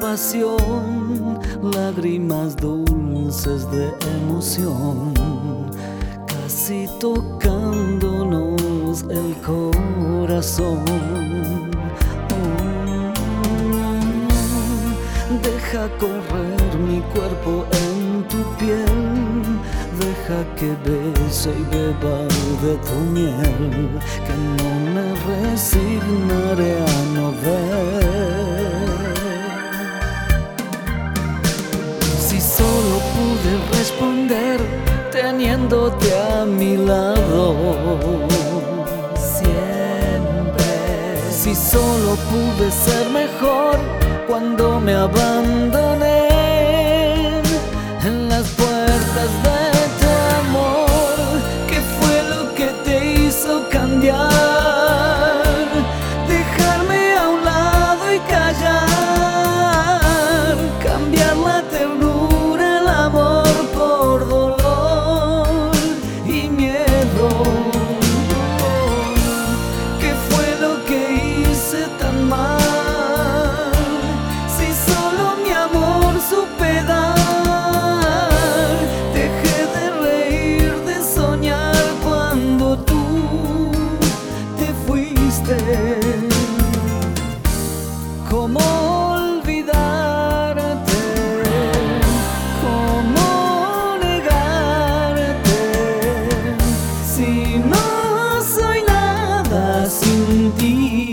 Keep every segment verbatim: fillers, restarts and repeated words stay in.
pasión, lágrimas dulces de emoción, casi tocándonos el corazón. Deja correr mi cuerpo en tu piel, deja que bese y beba de tu miel, que no me resignaré a no ver. Si solo pude responder teniéndote a mi lado siempre, si solo pude ser mejor cuando me abandoné en las puertas de tu amor, ¿qué fue lo que te hizo cambiar? Dejarme a un lado y callar, cambiar la ternura, el amor por dolor y miedo. ¿Qué fue lo que hice tan mal? Supe dar, dejé de reír, de soñar cuando tú te fuiste. ¿Cómo olvidarte? ¿Cómo negarte? Si no soy nada sin ti.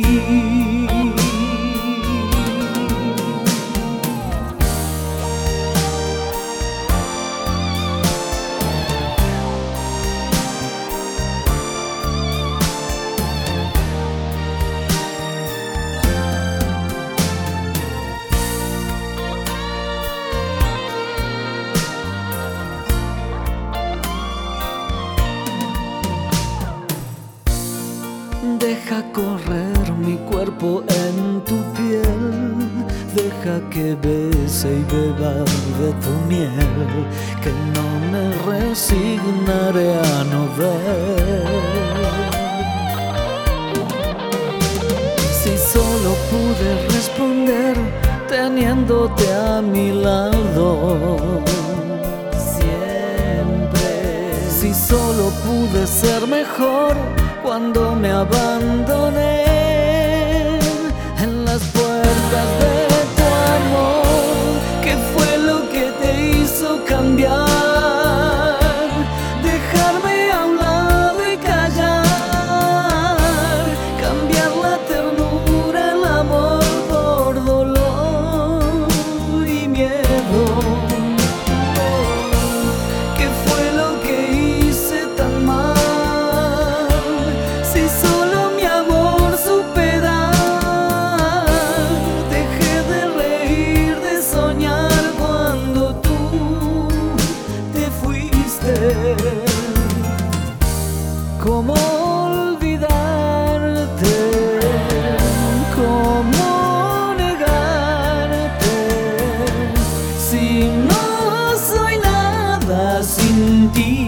Deja correr mi cuerpo en tu piel, deja que bese y beba de tu miel, que no me resignaré a no ver. Si solo pude responder teniéndote a mi lado siempre, si solo pude ser mejor cuando me abandoné en las puertas de tu amor, ¿qué fue lo que te hizo cambiar? Dejarme a un lado y callar, cambiar la ternura, el amor por dolor y miedo. ¿Qué fue lo que hice tan mal? ¿Cómo olvidarte? ¿Cómo negarte? Si no soy nada sin ti.